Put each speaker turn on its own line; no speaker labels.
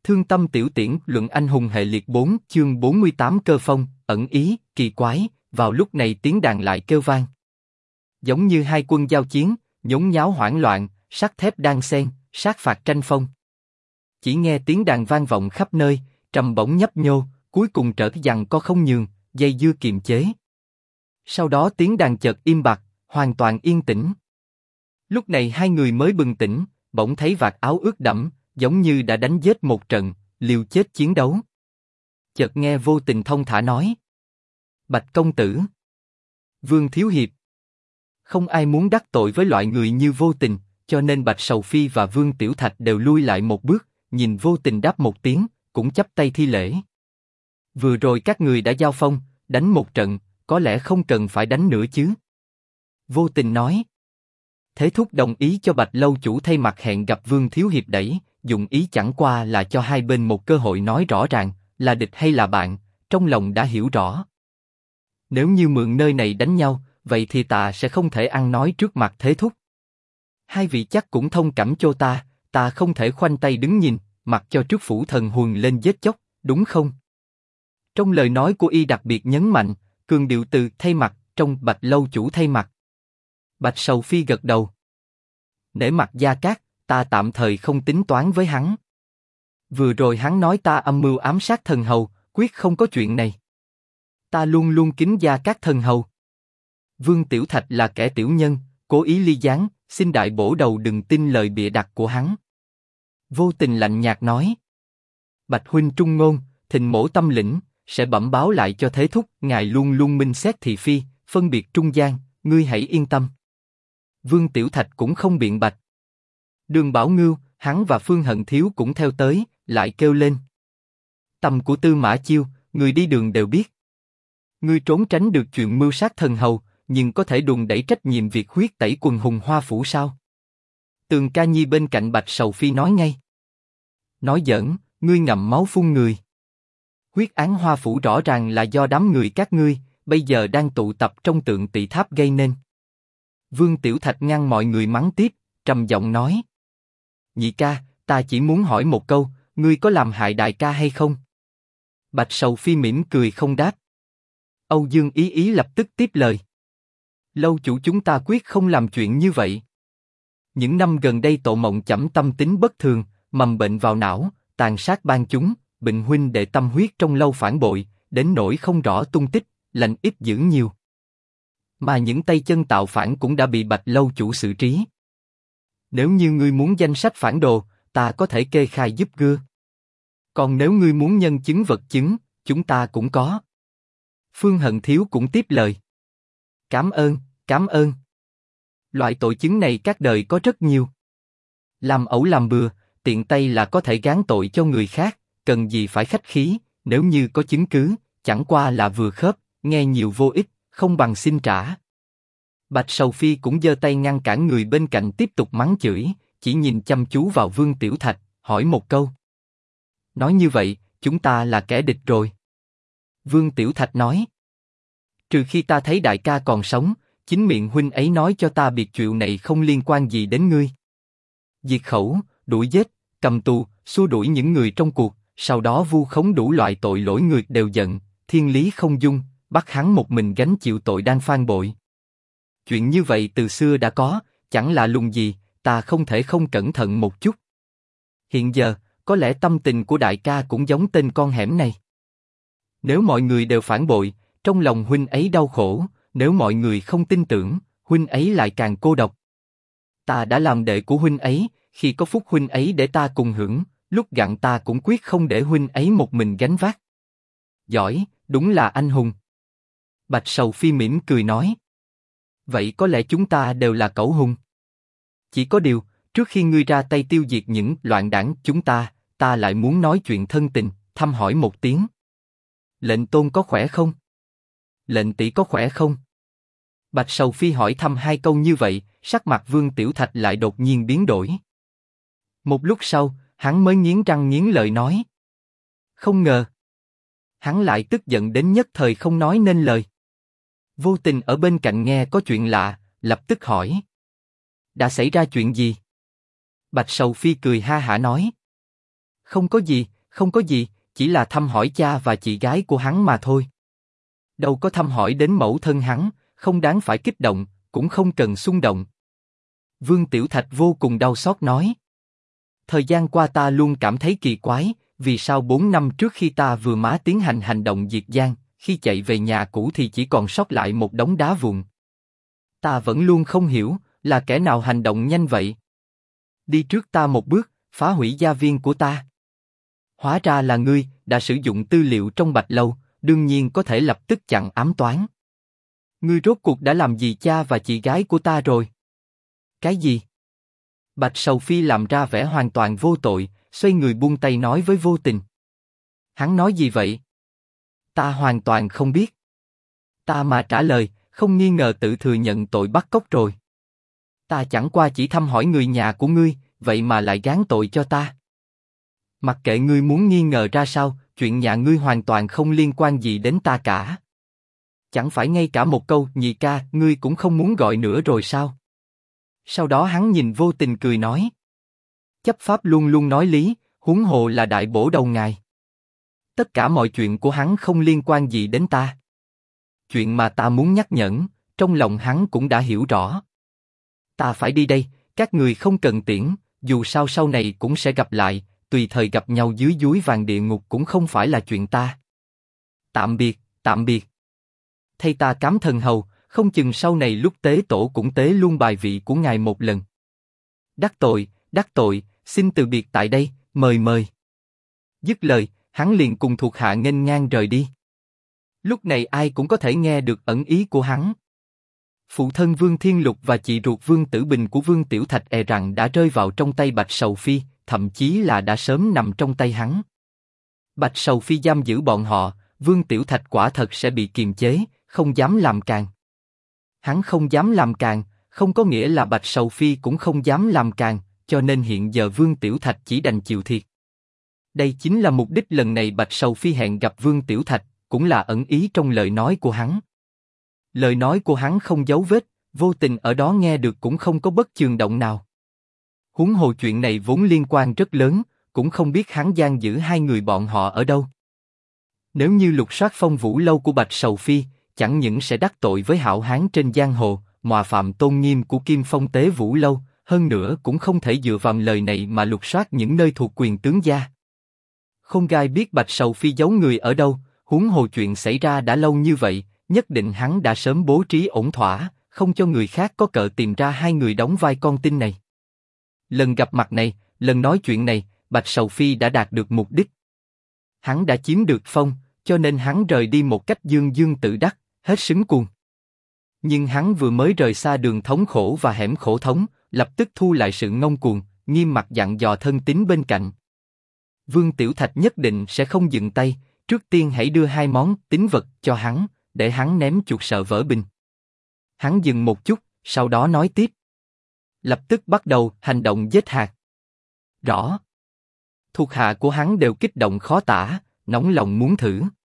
Thương tâm tiểu tiễn luận anh hùng hệ liệt 4 chương 48 cơ phong, ẩn ý, kỳ quái, vào lúc này tiếng đàn lại kêu vang. Giống như hai quân giao chiến, nhốn nháo hoảng loạn, sắt thép đan xen, sát phạt tranh phong. Chỉ nghe tiếng đàn vang vọng khắp nơi, trầm bổng nhấp nhô, cuối cùng trở giằng co không nhường, dây dưa kiềm chế. Sau đó tiếng đàn chợt im bặt, hoàn toàn yên tĩnh. Lúc này hai người mới bừng tỉnh, bỗng thấy vạt áo ướt đẫm, giống như đã đánh giết một trận, liều chết chiến đấu. Chợt nghe Vô Tình thông thả nói: Bạch công tử, Vương thiếu hiệp. Không ai muốn đắc tội với loại người như Vô Tình, cho nên Bạch Sầu Phi và Vương Tiểu Thạch đều lui lại một bước, nhìn Vô Tình đáp một tiếng, cũng chắp tay thi lễ. Vừa rồi các người đã giao phong, đánh một trận, có lẽ không cần phải đánh nữa chứ? Vô Tình nói. Thế thúc đồng ý cho Bạch lâu chủ thay mặt hẹn gặp Vương thiếu hiệp đẩy, dụng ý chẳng qua là cho hai bên một cơ hội nói rõ ràng, là địch hay là bạn, trong lòng đã hiểu rõ. Nếu như mượn nơi này đánh nhau, vậy thì ta sẽ không thể ăn nói trước mặt thế thúc. Hai vị chắc cũng thông cảm cho ta không thể khoanh tay đứng nhìn, mặc cho trước phủ thần hùn lên giết chóc, đúng không? Trong lời nói của y đặc biệt nhấn mạnh, cường điệu từ thay mặt, trong Bạch lâu chủ thay mặt. Bạch Sầu Phi gật đầu. Nể mặt Gia Cát, ta tạm thời không tính toán với hắn. Vừa rồi hắn nói ta âm mưu ám sát thần hầu, quyết không có chuyện này. Ta luôn luôn kính Gia Cát thần hầu. Vương Tiểu Thạch là kẻ tiểu nhân, cố ý ly gián, xin đại bổ đầu đừng tin lời bịa đặt của hắn. Vô Tình lạnh nhạt nói. Bạch huynh trung ngôn, thình mổ tâm lĩnh, sẽ bẩm báo lại cho thế thúc, ngài luôn luôn minh xét thị phi, phân biệt trung gian, ngươi hãy yên tâm. Vương Tiểu Thạch cũng không biện bạch. Đường Bảo Ngưu, hắn và Phương Hận Thiếu cũng theo tới, lại kêu lên. Tầm của Tư Mã Chiêu, người đi đường đều biết. Ngươi trốn tránh được chuyện mưu sát thần hầu, nhưng có thể đùn đẩy trách nhiệm việc huyết tẩy quần hùng Hoa Phủ sao? Tường Ca Nhi bên cạnh Bạch Sầu Phi nói ngay. Nói giỡn, ngươi ngậm máu phun người. Huyết án Hoa Phủ rõ ràng là do đám người các ngươi, bây giờ đang tụ tập trong Tượng Tỵ Tháp gây nên. Vương Tiểu Thạch ngăn mọi người mắng tiếp, trầm giọng nói. Nhị ca, ta chỉ muốn hỏi một câu, ngươi có làm hại đại ca hay không? Bạch Sầu Phi mỉm cười không đáp. Âu Dương Ý Ý lập tức tiếp lời. Lâu chủ chúng ta quyết không làm chuyện như vậy. Những năm gần đây Tổ Mộng Chẩm tâm tính bất thường, mầm bệnh vào não, tàn sát ban chúng, bệnh huynh đệ tâm huyết trong lâu phản bội, đến nỗi không rõ tung tích, lành ít dữ nhiều. Mà những tay chân tạo phản cũng đã bị Bạch lâu chủ xử trí. Nếu như ngươi muốn danh sách phản đồ, ta có thể kê khai giúp gưa. Còn nếu ngươi muốn nhân chứng vật chứng, chúng ta cũng có. Phương Hận Thiếu cũng tiếp lời. Cảm ơn, cảm ơn. Loại tội chứng này các đời có rất nhiều. Làm ẩu làm bừa, tiện tay là có thể gán tội cho người khác, cần gì phải khách khí, nếu như có chứng cứ, chẳng qua là vừa khớp, nghe nhiều vô ích, không bằng xin trả. Bạch Sầu Phi cũng giơ tay ngăn cản người bên cạnh tiếp tục mắng chửi, chỉ nhìn chăm chú vào Vương Tiểu Thạch, hỏi một câu. Nói như vậy, chúng ta là kẻ địch rồi. Vương Tiểu Thạch nói. Trừ khi ta thấy đại ca còn sống, chính miệng huynh ấy nói cho ta biệt chuyện này không liên quan gì đến ngươi. Diệt khẩu, đuổi giết, cầm tù, xua đuổi những người trong cuộc, sau đó vu khống đủ loại tội lỗi người đều giận, thiên lý không dung, bắt hắn một mình gánh chịu tội đang phản bội. Chuyện như vậy từ xưa đã có, chẳng lạ lùng gì, ta không thể không cẩn thận một chút. Hiện giờ, có lẽ tâm tình của đại ca cũng giống tên con hẻm này. Nếu mọi người đều phản bội, trong lòng huynh ấy đau khổ, nếu mọi người không tin tưởng, huynh ấy lại càng cô độc. Ta đã làm đệ của huynh ấy, khi có phúc huynh ấy để ta cùng hưởng, lúc gặn ta cũng quyết không để huynh ấy một mình gánh vác. Giỏi, đúng là anh hùng. Bạch Sầu Phi mỉm cười nói. Vậy có lẽ chúng ta đều là cẩu hùng. Chỉ có điều, trước khi ngươi ra tay tiêu diệt những loạn đảng chúng ta lại muốn nói chuyện thân tình, thăm hỏi một tiếng. Lệnh tôn có khỏe không? Lệnh tỷ có khỏe không? Bạch Sầu Phi hỏi thăm hai câu như vậy, sắc mặt Vương Tiểu Thạch lại đột nhiên biến đổi. Một lúc sau, hắn mới nghiến răng nghiến lợi nói. Không ngờ. Hắn lại tức giận đến nhất thời không nói nên lời. Vô Tình ở bên cạnh nghe có chuyện lạ, lập tức hỏi. Đã xảy ra chuyện gì? Bạch Sầu Phi cười ha hả nói. Không có gì, không có gì, chỉ là thăm hỏi cha và chị gái của hắn mà thôi. Đâu có thăm hỏi đến mẫu thân hắn, không đáng phải kích động, cũng không cần xung động. Vương Tiểu Thạch vô cùng đau xót nói. Thời gian qua ta luôn cảm thấy kỳ quái, vì sao 4 năm trước khi ta vừa má tiến hành hành động diệt Giang, khi chạy về nhà cũ thì chỉ còn sót lại một đống đá vụn. Ta vẫn luôn không hiểu, là kẻ nào hành động nhanh vậy? Đi trước ta một bước, phá hủy gia viên của ta. Hóa ra là ngươi, đã sử dụng tư liệu trong Bạch Lâu, đương nhiên có thể lập tức chặn ám toán. Ngươi rốt cuộc đã làm gì cha và chị gái của ta rồi? Cái gì? Bạch Sầu Phi làm ra vẻ hoàn toàn vô tội, xoay người buông tay nói với Vô Tình. Hắn nói gì vậy? Ta hoàn toàn không biết. Ta mà trả lời, không nghi ngờ tự thừa nhận tội bắt cóc rồi. Ta chẳng qua chỉ thăm hỏi người nhà của ngươi, vậy mà lại gán tội cho ta. Mặc kệ ngươi muốn nghi ngờ ra sao, chuyện nhà ngươi hoàn toàn không liên quan gì đến ta cả. Chẳng phải ngay cả một câu nhị ca ngươi cũng không muốn gọi nữa rồi sao? Sau đó hắn nhìn Vô Tình cười nói. Chấp pháp luôn luôn nói lý, huống hồ là đại bổ đầu ngài. Tất cả mọi chuyện của hắn không liên quan gì đến ta. Chuyện mà ta muốn nhắc nhẫn, trong lòng hắn cũng đã hiểu rõ. Ta phải đi đây, các người không cần tiễn, dù sao sau này cũng sẽ gặp lại, tùy thời gặp nhau dưới dúi vàng địa ngục cũng không phải là chuyện ta. Tạm biệt, tạm biệt. Thay ta cám thần hầu, không chừng sau này lúc tế tổ cũng tế luôn bài vị của ngài một lần. Đắc tội, xin từ biệt tại đây, mời mời. Dứt lời, hắn liền cùng thuộc hạ nghênh ngang rời đi. Lúc này ai cũng có thể nghe được ẩn ý của hắn. Phụ thân Vương Thiên Lục và chị ruột Vương Tử Bình của Vương Tiểu Thạch e rằng đã rơi vào trong tay Bạch Sầu Phi, thậm chí là đã sớm nằm trong tay hắn. Bạch Sầu Phi giam giữ bọn họ, Vương Tiểu Thạch quả thật sẽ bị kiềm chế, không dám làm càng. Hắn không dám làm càng, không có nghĩa là Bạch Sầu Phi cũng không dám làm càng, cho nên hiện giờ Vương Tiểu Thạch chỉ đành chịu thiệt. Đây chính là mục đích lần này Bạch Sầu Phi hẹn gặp Vương Tiểu Thạch, cũng là ẩn ý trong lời nói của hắn. Lời nói của hắn không giấu vết, Vô Tình ở đó nghe được cũng không có bất chường động nào. Huống hồ chuyện này vốn liên quan rất lớn, cũng không biết hắn giam giữ hai người bọn họ ở đâu. Nếu như lục soát Phong Vũ lâu của Bạch Sầu Phi, chẳng những sẽ đắc tội với hảo hán trên giang hồ, mọa phạm tôn nghiêm của Kim Phong Tế Vũ lâu, hơn nữa cũng không thể dựa vào lời này mà lục soát những nơi thuộc quyền tướng gia. Không gai biết Bạch Sầu Phi giấu người ở đâu, huống hồ chuyện xảy ra đã lâu như vậy, nhất định hắn đã sớm bố trí ổn thỏa, không cho người khác có cớ tìm ra hai người đóng vai con tin này. Lần gặp mặt này, lần nói chuyện này, Bạch Sầu Phi đã đạt được mục đích. Hắn đã chiếm được phong, cho nên hắn rời đi một cách dương dương tự đắc, hết xứng cuồng. Nhưng hắn vừa mới rời xa đường thống khổ và hẻm khổ thống, lập tức thu lại sự ngông cuồng, nghiêm mặt dặn dò thân tín bên cạnh. Vương Tiểu Thạch nhất định sẽ không dừng tay, trước tiên hãy đưa hai món tín vật cho hắn, để hắn ném chuột sợ vỡ bình. Hắn dừng một chút, sau đó nói tiếp. Lập tức bắt đầu hành động giết hạt. Rõ. Thuộc hạ của hắn đều kích động khó tả, nóng lòng muốn thử.